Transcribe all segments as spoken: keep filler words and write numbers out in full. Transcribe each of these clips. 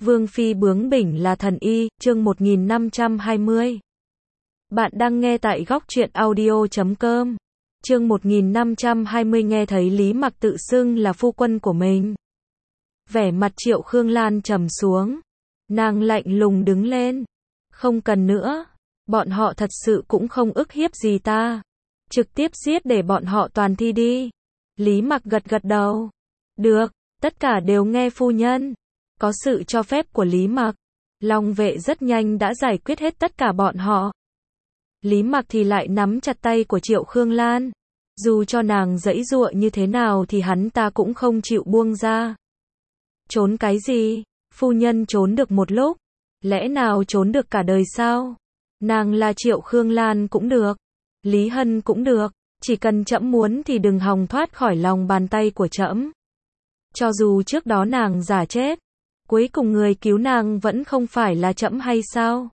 Vương phi bướng bỉnh là thần y, chương một nghìn năm trăm hai mươi. Bạn đang nghe tại góc truyện audio chấm com. Chương một nghìn năm trăm hai mươi nghe thấy Lý Mặc tự xưng là phu quân của mình. Vẻ mặt Triệu Khương Lan trầm xuống. Nàng lạnh lùng đứng lên. Không cần nữa. Bọn họ thật sự cũng không ức hiếp gì ta. Trực tiếp giết để bọn họ toàn thi đi. Lý Mặc gật gật đầu. Được, tất cả đều nghe phu nhân. Có sự cho phép của Lý Mặc, Long vệ rất nhanh đã giải quyết hết tất cả bọn họ. Lý Mặc thì lại nắm chặt tay của Triệu Khương Lan. Dù cho nàng giãy giụa như thế nào thì hắn ta cũng không chịu buông ra. Trốn cái gì? Phu nhân trốn được một lúc. Lẽ nào trốn được cả đời sao? Nàng là Triệu Khương Lan cũng được. Lý Hân cũng được. Chỉ cần trẫm muốn thì đừng hòng thoát khỏi lòng bàn tay của trẫm. Cho dù trước đó nàng giả chết, cuối cùng người cứu nàng vẫn không phải là trẫm hay sao?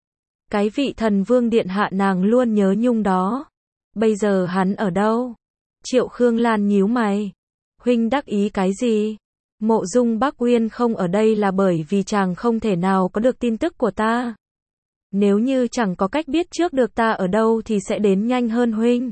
Cái vị thần vương điện hạ nàng luôn nhớ nhung đó. Bây giờ hắn ở đâu? Triệu Khương Lan nhíu mày. Huynh đắc ý cái gì? Mộ Dung Bắc Uyên không ở đây là bởi vì chàng không thể nào có được tin tức của ta. Nếu như chẳng có cách biết trước được ta ở đâu thì sẽ đến nhanh hơn huynh.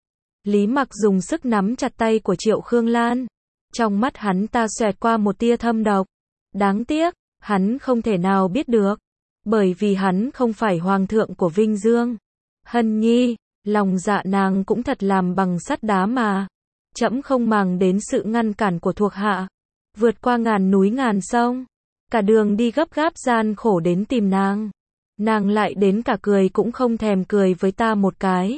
Lý Mặc dùng sức nắm chặt tay của Triệu Khương Lan. Trong mắt hắn ta xoẹt qua một tia thâm độc. Đáng tiếc, hắn không thể nào biết được. Bởi vì hắn không phải hoàng thượng của Vinh Dương. Hân nhi, lòng dạ nàng cũng thật làm bằng sắt đá mà. Trẫm không màng đến sự ngăn cản của thuộc hạ. Vượt qua ngàn núi ngàn sông. Cả đường đi gấp gáp gian khổ đến tìm nàng. Nàng lại đến cả cười cũng không thèm cười với ta một cái.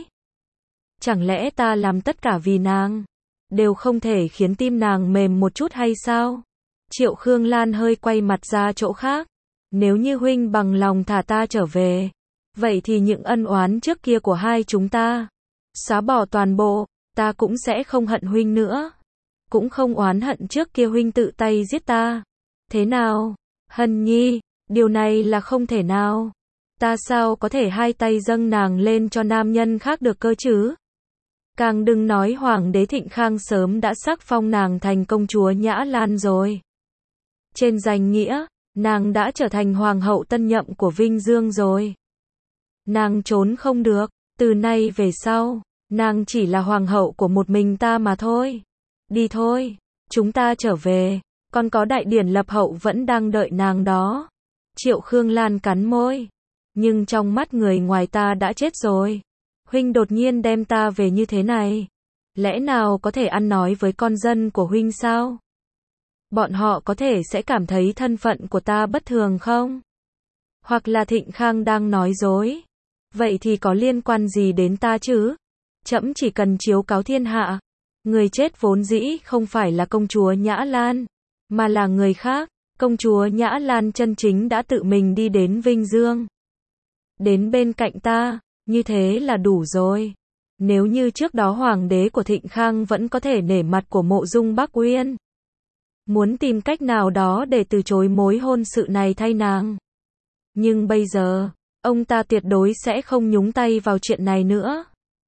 Chẳng lẽ ta làm tất cả vì nàng? Đều không thể khiến tim nàng mềm một chút hay sao? Triệu Khương Lan hơi quay mặt ra chỗ khác. Nếu như huynh bằng lòng thả ta trở về, vậy thì những ân oán trước kia của hai chúng ta, xóa bỏ toàn bộ, ta cũng sẽ không hận huynh nữa. Cũng không oán hận trước kia huynh tự tay giết ta. Thế nào? Hân nhi, điều này là không thể nào. Ta sao có thể hai tay dâng nàng lên cho nam nhân khác được cơ chứ? Càng đừng nói Hoàng đế Thịnh Khang sớm đã sắc phong nàng thành công chúa Nhã Lan rồi. Trên danh nghĩa, nàng đã trở thành hoàng hậu tân nhậm của Vinh Dương rồi. Nàng trốn không được, từ nay về sau, nàng chỉ là hoàng hậu của một mình ta mà thôi. Đi thôi, chúng ta trở về, còn có đại điển lập hậu vẫn đang đợi nàng đó. Triệu Khương Lan cắn môi. Nhưng trong mắt người ngoài ta đã chết rồi. Huynh đột nhiên đem ta về như thế này. Lẽ nào có thể ăn nói với con dân của huynh sao? Bọn họ có thể sẽ cảm thấy thân phận của ta bất thường không? Hoặc là Thịnh Khang đang nói dối. Vậy thì có liên quan gì đến ta chứ? Trẫm chỉ cần chiếu cáo thiên hạ. Người chết vốn dĩ không phải là công chúa Nhã Lan, mà là người khác. Công chúa Nhã Lan chân chính đã tự mình đi đến Vinh Dương. Đến bên cạnh ta. Như thế là đủ rồi. Nếu như trước đó hoàng đế của Thịnh Khang vẫn có thể nể mặt của Mộ Dung Bắc Uyên, muốn tìm cách nào đó để từ chối mối hôn sự này thay nàng. Nhưng bây giờ, ông ta tuyệt đối sẽ không nhúng tay vào chuyện này nữa.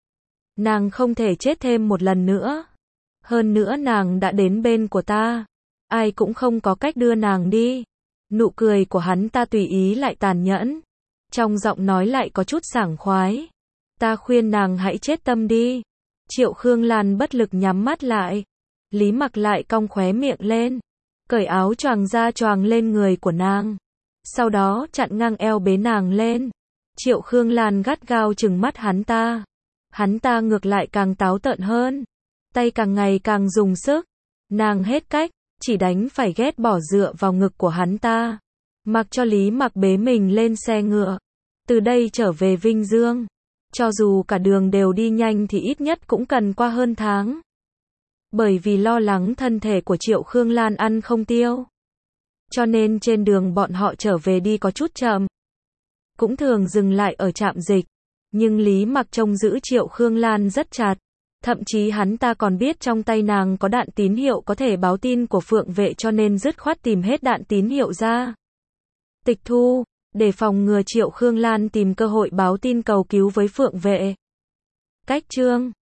Nàng không thể chết thêm một lần nữa. Hơn nữa nàng đã đến bên của ta. Ai cũng không có cách đưa nàng đi. Nụ cười của hắn ta tùy ý lại tàn nhẫn. Trong giọng nói lại có chút sảng khoái. Ta khuyên nàng hãy chết tâm đi. Triệu Khương Lan bất lực nhắm mắt lại. Lý Mặc lại cong khóe miệng lên. Cởi áo choàng ra choàng lên người của nàng. Sau đó chặn ngang eo bế nàng lên. Triệu Khương Lan gắt gao trừng mắt hắn ta. Hắn ta ngược lại càng táo tợn hơn. Tay càng ngày càng dùng sức. Nàng hết cách, chỉ đánh phải ghét bỏ dựa vào ngực của hắn ta. Mặc cho Lý Mặc bế mình lên xe ngựa. Từ đây trở về Vinh Dương. Cho dù cả đường đều đi nhanh thì ít nhất cũng cần qua hơn tháng. Bởi vì lo lắng thân thể của Triệu Khương Lan ăn không tiêu. Cho nên trên đường bọn họ trở về đi có chút chậm. Cũng thường dừng lại ở trạm dịch. Nhưng Lý Mặc trông giữ Triệu Khương Lan rất chặt. Thậm chí hắn ta còn biết trong tay nàng có đạn tín hiệu có thể báo tin của Phượng Vệ cho nên dứt khoát tìm hết đạn tín hiệu ra. Tịch thu, để phòng ngừa Triệu Khương Lan tìm cơ hội báo tin cầu cứu với Phượng Vệ. Cách chương